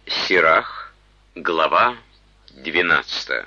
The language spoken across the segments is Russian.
Сирах, глава 12.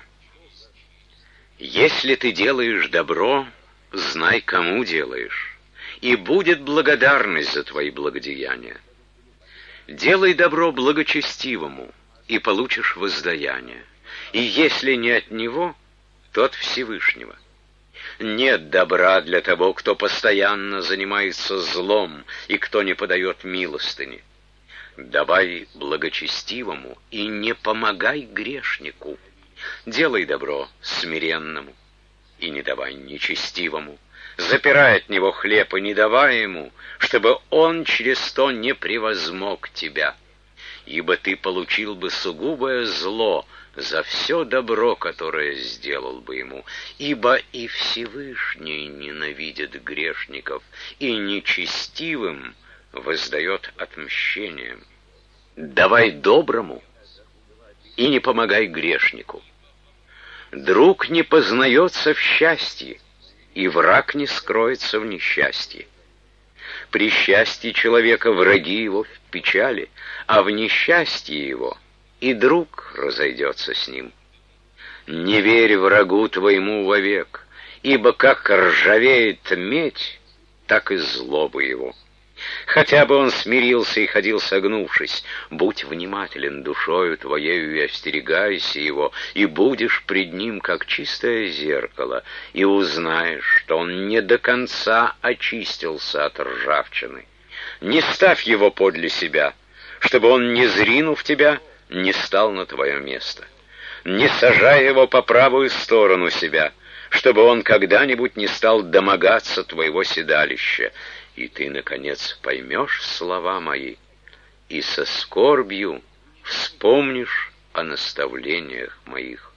Если ты делаешь добро, знай, кому делаешь, и будет благодарность за твои благодеяния. Делай добро благочестивому, и получишь воздаяние, и если не от него, то от Всевышнего. Нет добра для того, кто постоянно занимается злом и кто не подает милостыни. Давай благочестивому и не помогай грешнику. Делай добро смиренному и не давай нечестивому. Запирай от него хлеб и не давай ему, чтобы он через то не превозмог тебя. Ибо ты получил бы сугубое зло за все добро, которое сделал бы ему. Ибо и Всевышний ненавидит грешников, и нечестивым воздает отмщением. Давай доброму и не помогай грешнику. Друг не познается в счастье, и враг не скроется в несчастье. При счастье человека враги его в печали, а в несчастье его и друг разойдется с ним. Не верь врагу твоему вовек, ибо как ржавеет медь, так и злоба его. Хотя бы он смирился и ходил согнувшись, будь внимателен душою твоею и остерегайся его, и будешь пред ним, как чистое зеркало, и узнаешь, что он не до конца очистился от ржавчины. Не ставь его подле себя, чтобы он, не зринув тебя, не стал на твое место. Не сажай его по правую сторону себя, чтобы он когда-нибудь не стал домогаться твоего седалища. И ты, наконец, поймешь слова мои, и со скорбью вспомнишь о наставлениях моих.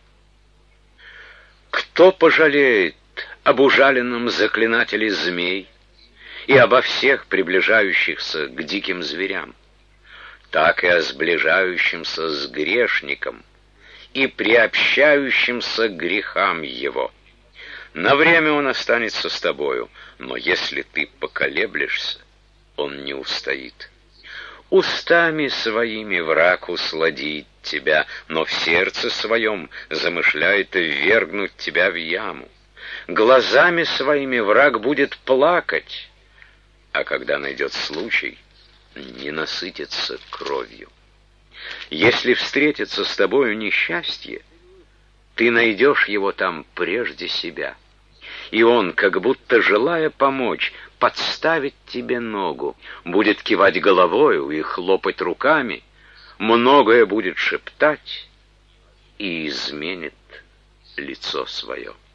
Кто пожалеет об ужаленном заклинателе змей и обо всех приближающихся к диким зверям, так и о сближающемся с грешником и приобщающемся к грехам его. На время он останется с тобою, но если ты поколеблешься, он не устоит. Устами своими враг усладит тебя, но в сердце своем замышляет ввергнуть тебя в яму. Глазами своими враг будет плакать, а когда найдет случай, не насытится кровью. Если встретится с тобою несчастье, ты найдешь его там прежде себя. И он, как будто желая помочь, подставит тебе ногу, будет кивать головою и хлопать руками, многое будет шептать и изменит лицо свое.